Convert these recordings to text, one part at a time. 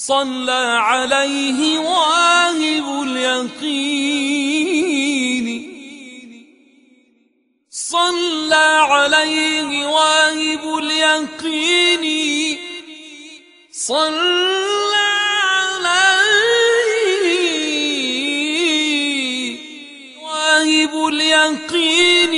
صلى عليه واهب اليقين، صلى عليه واهب اليقين، صلى عليه واهب اليقين.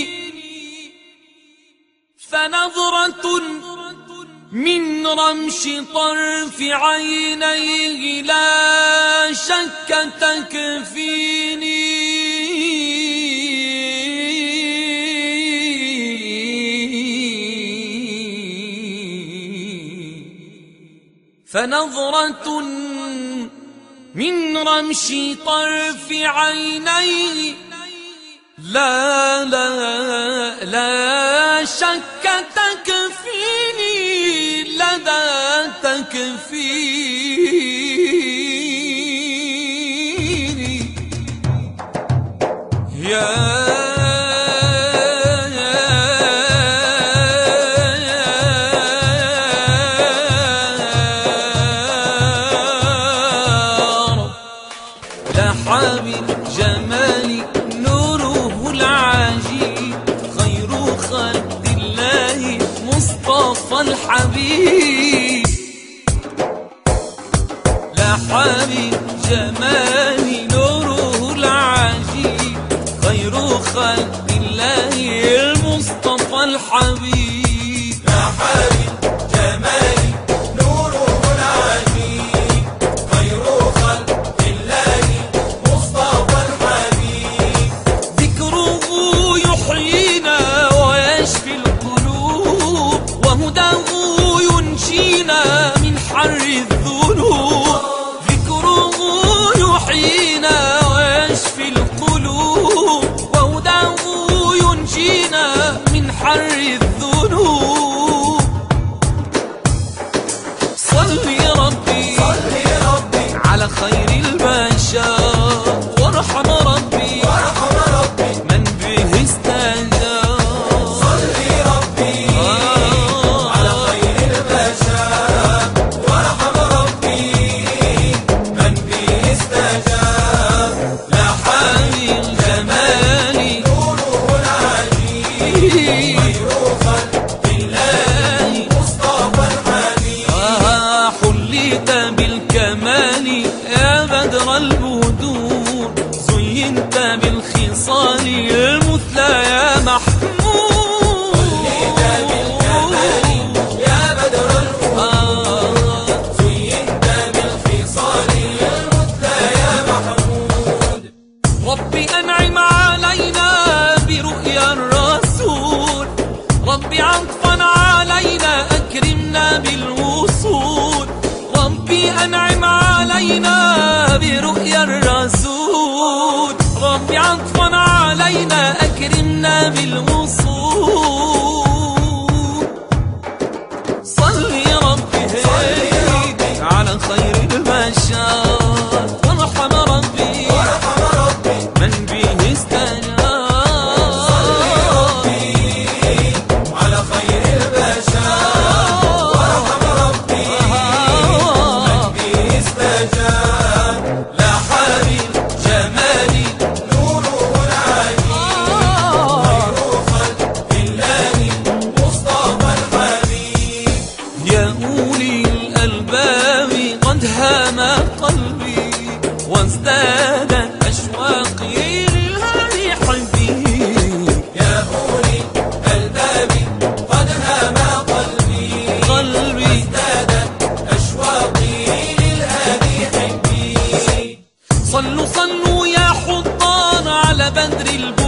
فنظرة من رمش طرف عينيه لا شك تكفيني، فنظرة من رمش طرف عينيه لا شك تكفيني، لدى تكفيني. يا حبيب جمالي نوره العجيب، خير خلق الله مصطفى الحبيب. لا حبيب جمالي نوره العجيب، خير خلق الله المصطفى الحبيب. لا حبيب جمالي نوره العجيب، خير خلق الله مصطفى الحبيب. ذكره يحيينا ويشفي القلوب، وهداه ينجينا من حر الذنوب. ذكره يحيينا ويشفي القلوب، وهداه ينجينا من حر الذنوب. صلي ربي على خير البشر، وارحم ربي من به استهزأ. صلي ربي على خير البشر، وارحم ربي من به استجاب. لا حبيب جمالي نوره العجيب، خير خلق الله مصطفى الحبيب. حليت بالكمال يا بدر البدور، زينت بالخصال المثلى يا محمود. حليت بالكمال يا بدر البدور، زينت بالخصال المثلى يا محمود. ربي أنعم علينا برؤيا الرسول، ربي عطفا علينا أكرمنا بالوصول. ربي أنعم علينا برؤيا الرسول، ربي عطفا علينا أكرمنا بالوصول. صلي ربي على خير البشر، وارحم ربي من به استجاب. صلي ربي على خير البشر، وارحم ربي من به استجاب. لا حبيب جمالي نوره العجيب، خير خلق الله مصطفى الحبيب. يا أولي الألباب قد هام قلبي، وازدادت أشواقي للهادي حبيب. يا أولي الباب قد هام قلبي، ازدادت أشواقي للهادي حبي. صلوا صلوا يا حضان على بدر البدر،